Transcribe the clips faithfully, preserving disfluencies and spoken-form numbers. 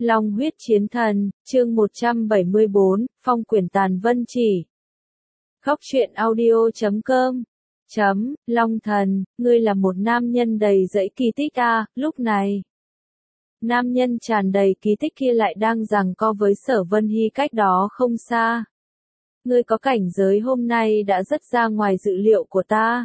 Long huyết chiến thần, chương một trăm bảy mươi bốn, phong quyển tàn vân chỉ. Khóc chuyện audio chấm com chấm, Long thần, ngươi là một nam nhân đầy dẫy kỳ tích à, lúc này. Nam nhân tràn đầy kỳ tích kia lại đang giằng co với Sở Vân Hy cách đó không xa. Ngươi có cảnh giới hôm nay đã rất ra ngoài dự liệu của ta.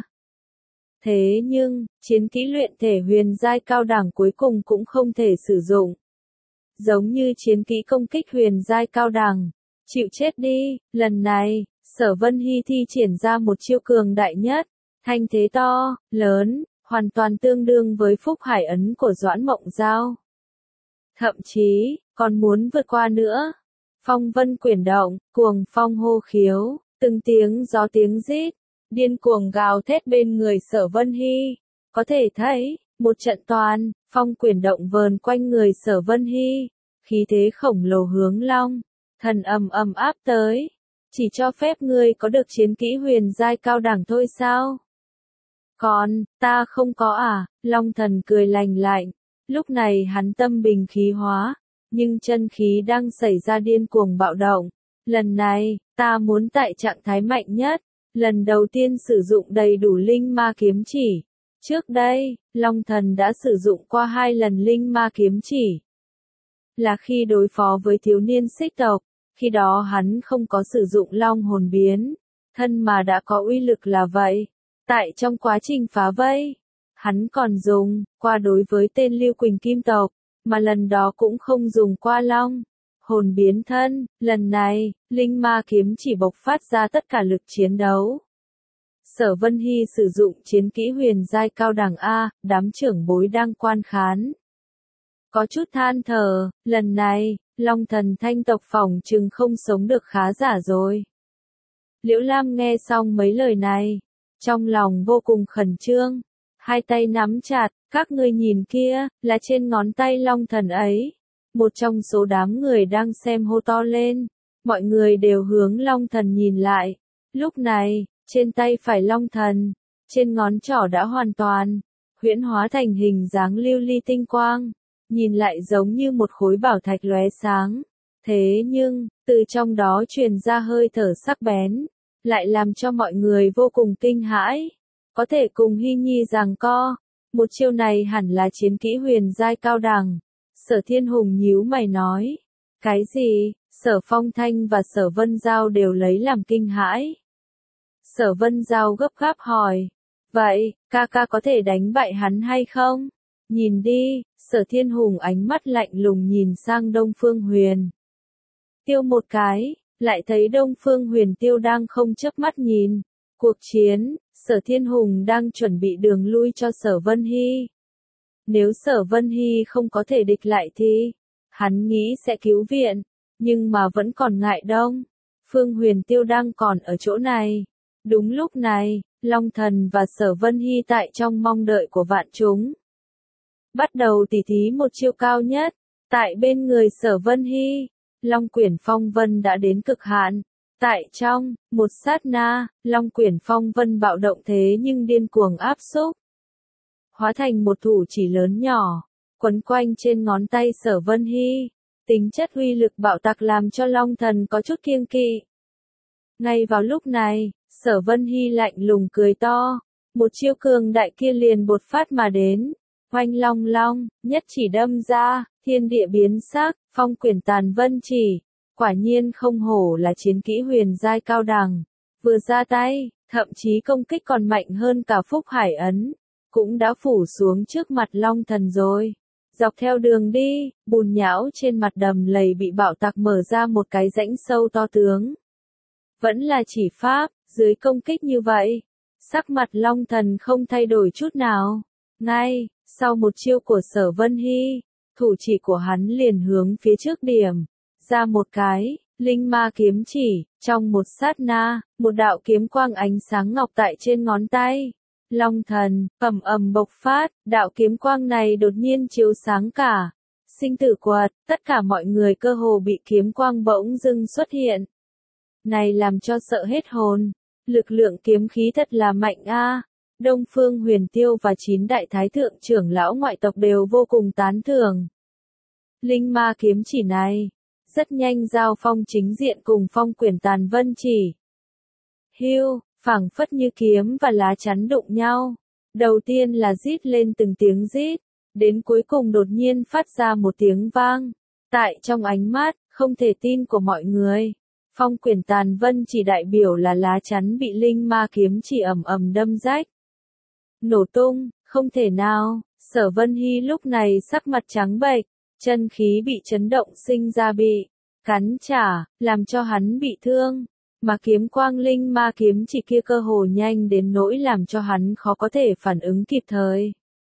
Thế nhưng, chiến kỹ luyện thể huyền giai cao đẳng cuối cùng cũng không thể sử dụng. Giống như chiến kỹ công kích huyền giai cao đẳng. Chịu chết đi, lần này, Sở Vân Hy thi triển ra một chiêu cường đại nhất, thanh thế to, lớn, hoàn toàn tương đương với Phúc Hải ấn của Doãn Mộng Giao. Thậm chí, còn muốn vượt qua nữa. Phong vân quyển động, cuồng phong hô khiếu, từng tiếng gió tiếng rít, điên cuồng gào thét bên người Sở Vân Hy. Có thể thấy, một trận toàn, phong quyển động vờn quanh người Sở Vân Hy, khí thế khổng lồ hướng Long thần ầm ầm áp tới. Chỉ cho phép ngươi có được chiến kỹ huyền giai cao đẳng thôi sao? Còn, ta không có à? Long thần cười lành lạnh. Lúc này hắn tâm bình khí hóa, nhưng chân khí đang xảy ra điên cuồng bạo động. Lần này, ta muốn tại trạng thái mạnh nhất, lần đầu tiên sử dụng đầy đủ linh ma kiếm chỉ. Trước đây, Long thần đã sử dụng qua hai lần linh ma kiếm chỉ. Là khi đối phó với thiếu niên xích tộc, khi đó hắn không có sử dụng long hồn biến, thân mà đã có uy lực là vậy. Tại trong quá trình phá vây, hắn còn dùng qua đối với tên Lưu Quỳnh Kim tộc, mà lần đó cũng không dùng qua long hồn biến thân. Lần này, linh ma kiếm chỉ bộc phát ra tất cả lực chiến đấu. Sở Vân Hy sử dụng chiến kỹ huyền giai cao đẳng A, đám trưởng bối đang quan khán. Có chút than thở, lần này, Long thần thanh tộc phòng chừng không sống được khá giả rồi. Liễu Lam nghe xong mấy lời này, trong lòng vô cùng khẩn trương, hai tay nắm chặt, các ngươi nhìn kia, là trên ngón tay Long thần ấy. Một trong số đám người đang xem hô to lên, mọi người đều hướng Long thần nhìn lại. Lúc này, trên tay phải Long thần, trên ngón trỏ đã hoàn toàn huyễn hóa thành hình dáng lưu ly tinh quang. Nhìn lại giống như một khối bảo thạch lóe sáng. Thế nhưng, từ trong đó truyền ra hơi thở sắc bén, lại làm cho mọi người vô cùng kinh hãi. Có thể cùng Hy Nhi giằng co, một chiêu này hẳn là chiến kỹ huyền giai cao đẳng. Sở Thiên Hùng nhíu mày nói. Cái gì? Sở Phong Thanh và Sở Vân Giao đều lấy làm kinh hãi. Sở Vân Giao gấp gáp hỏi. Vậy, ca ca có thể đánh bại hắn hay không? Nhìn đi, Sở Thiên Hùng ánh mắt lạnh lùng nhìn sang Đông Phương Huyền Tiêu một cái, lại thấy Đông Phương Huyền Tiêu đang không chớp mắt nhìn. Cuộc chiến, Sở Thiên Hùng đang chuẩn bị đường lui cho Sở Vân Hy. Nếu Sở Vân Hy không có thể địch lại thì, hắn nghĩ sẽ cứu viện, nhưng mà vẫn còn ngại Đông Phương Huyền Tiêu đang còn ở chỗ này. Đúng lúc này, Long thần và Sở Vân Hy tại trong mong đợi của vạn chúng. Bắt đầu tỉ thí một chiêu cao nhất, tại bên người Sở Vân Hy, Long quyển phong vân đã đến cực hạn. Tại trong, một sát na, Long quyển phong vân bạo động thế nhưng điên cuồng áp xúc. Hóa thành một thủ chỉ lớn nhỏ, quấn quanh trên ngón tay Sở Vân Hy. Tính chất uy lực bạo tạc làm cho Long thần có chút kiêng kỵ. Ngay vào lúc này, Sở Vân Hy lạnh lùng cười to, một chiêu cường đại kia liền bột phát mà đến. Oanh long long, nhất chỉ đâm ra, thiên địa biến sắc, phong quyển tàn vân chỉ. Quả nhiên không hổ là chiến kỹ huyền giai cao đẳng. Vừa ra tay, thậm chí công kích còn mạnh hơn cả Phúc Hải ấn. Cũng đã phủ xuống trước mặt Long thần rồi. Dọc theo đường đi, bùn nhão trên mặt đầm lầy bị bạo tạc mở ra một cái rãnh sâu to tướng. Vẫn là chỉ pháp, dưới công kích như vậy. Sắc mặt Long thần không thay đổi chút nào. Ngay, sau một chiêu của Sở Vân Hy, thủ chỉ của hắn liền hướng phía trước điểm, ra một cái, linh ma kiếm chỉ, trong một sát na, một đạo kiếm quang ánh sáng ngọc tại trên ngón tay. Long thần, ầm ầm bộc phát, đạo kiếm quang này đột nhiên chiếu sáng cả. Sinh tử quật, tất cả mọi người cơ hồ bị kiếm quang bỗng dưng xuất hiện. Này làm cho sợ hết hồn, lực lượng kiếm khí thật là mạnh a. Đông Phương Huyền Tiêu và chín đại thái thượng trưởng lão ngoại tộc đều vô cùng tán thưởng. linh ma kiếm chỉ này rất nhanh giao phong chính diện cùng phong quyển tàn vân chỉ. Hưu, phảng phất như kiếm và lá chắn đụng nhau. Đầu tiên là rít lên từng tiếng rít, đến cuối cùng đột nhiên phát ra một tiếng vang. Tại trong ánh mắt, không thể tin của mọi người, phong quyển tàn vân chỉ đại biểu là lá chắn bị linh ma kiếm chỉ ầm ầm đâm rách. Nổ tung, không thể nào, Sở Vân Hy lúc này sắc mặt trắng bệch, chân khí bị chấn động sinh ra bị cắn trả, làm cho hắn bị thương. Mà kiếm quang linh ma kiếm chỉ kia cơ hồ nhanh đến nỗi làm cho hắn khó có thể phản ứng kịp thời.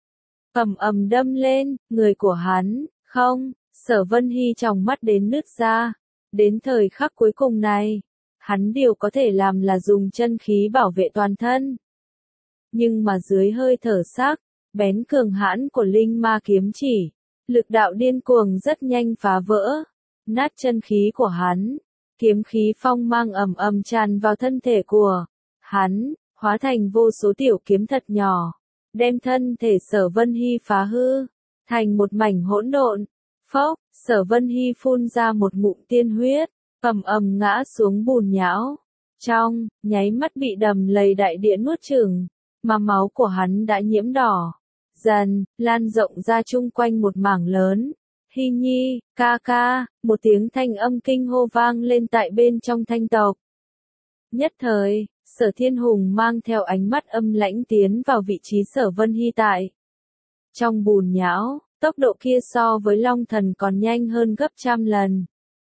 Ầm ầm đâm lên, người của hắn, không, Sở Vân Hy trong mắt đến nứt ra. Đến thời khắc cuối cùng này, hắn điều có thể làm là dùng chân khí bảo vệ toàn thân. Nhưng mà dưới hơi thở sắc, bén cường hãn của linh ma kiếm chỉ, lực đạo điên cuồng rất nhanh phá vỡ, nát chân khí của hắn. Kiếm khí phong mang ầm ầm tràn vào thân thể của hắn, hóa thành vô số tiểu kiếm thật nhỏ, đem thân thể Sở Vân Hy phá hư, thành một mảnh hỗn độn. Phốc, Sở Vân Hy phun ra một ngụm tiên huyết, ầm ầm ngã xuống bùn nhão. Trong nháy mắt bị đầm lầy đại địa nuốt chửng, mà máu của hắn đã nhiễm đỏ, dần lan rộng ra chung quanh một mảng lớn. Hy Nhi, ca ca, một tiếng thanh âm kinh hô vang lên tại bên trong thanh tộc. Nhất thời, Sở Thiên Hùng mang theo ánh mắt âm lãnh tiến vào vị trí Sở Vân Hy tại. Trong bùn nhão, tốc độ kia so với Long Thần còn nhanh hơn gấp trăm lần.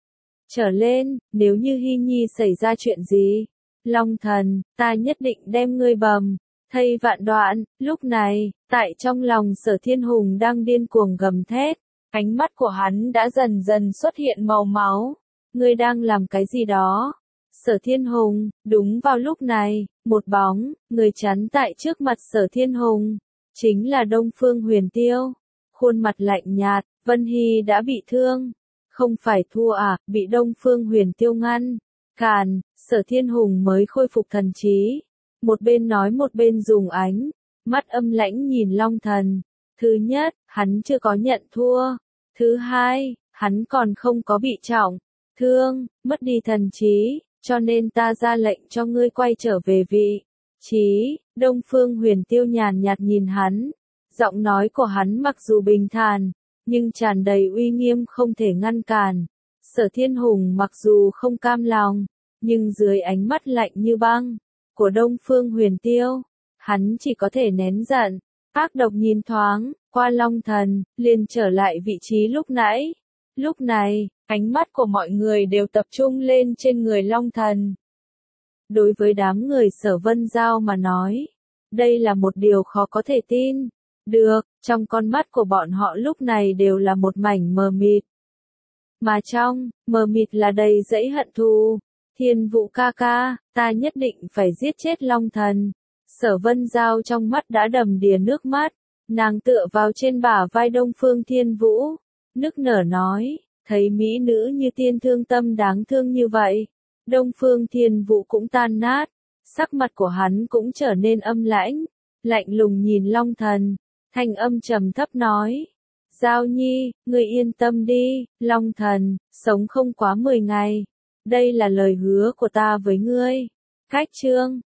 Trở lên, nếu như Hy Nhi xảy ra chuyện gì, Long Thần, ta nhất định đem ngươi bầm thây vạn đoạn. Lúc này, tại trong lòng Sở Thiên Hùng đang điên cuồng gầm thét. Ánh mắt của hắn đã dần dần xuất hiện màu máu. Ngươi đang làm cái gì đó? Sở Thiên Hùng, đúng vào lúc này, một bóng, người chắn tại trước mặt Sở Thiên Hùng. Chính là Đông Phương Huyền Tiêu. Khuôn mặt lạnh nhạt, Vân Hy đã bị thương. Không phải thua à, bị Đông Phương Huyền Tiêu ngăn. Càn, Sở Thiên Hùng mới khôi phục thần trí. Một bên nói một bên dùng ánh mắt âm lãnh nhìn Long Thần. Thứ nhất, hắn chưa có nhận thua. Thứ hai, hắn còn không có bị trọng thương, mất đi thần trí, cho nên ta ra lệnh cho ngươi quay trở về vị trí. Đông Phương Huyền Tiêu nhàn nhạt nhìn hắn, giọng nói của hắn mặc dù bình thản, nhưng tràn đầy uy nghiêm không thể ngăn cản. Sở Thiên Hùng mặc dù không cam lòng, nhưng dưới ánh mắt lạnh như băng của Đông Phương Huyền Tiêu, hắn chỉ có thể nén giận. Ác độc nhìn thoáng qua Long Thần, liền trở lại vị trí lúc nãy. Lúc này, ánh mắt của mọi người đều tập trung lên trên người Long Thần. Đối với đám người Sở Vân Giao mà nói, đây là một điều khó có thể tin được, trong con mắt của bọn họ lúc này đều là một mảnh mờ mịt. Mà trong mờ mịt là đầy dẫy hận thù. Thiên Vũ ca ca, ta nhất định phải giết chết Long Thần. Sở Vân Giao trong mắt đã đầm đìa nước mắt, nàng tựa vào trên bả vai Đông Phương Thiên Vũ, nức nở nói, thấy mỹ nữ như tiên thương tâm đáng thương như vậy, Đông Phương Thiên Vũ cũng tan nát, sắc mặt của hắn cũng trở nên âm lãnh, lạnh lùng nhìn Long Thần, thanh âm trầm thấp nói, Giao Nhi, ngươi yên tâm đi, Long Thần, sống không quá mười ngày, đây là lời hứa của ta với ngươi. Cách chương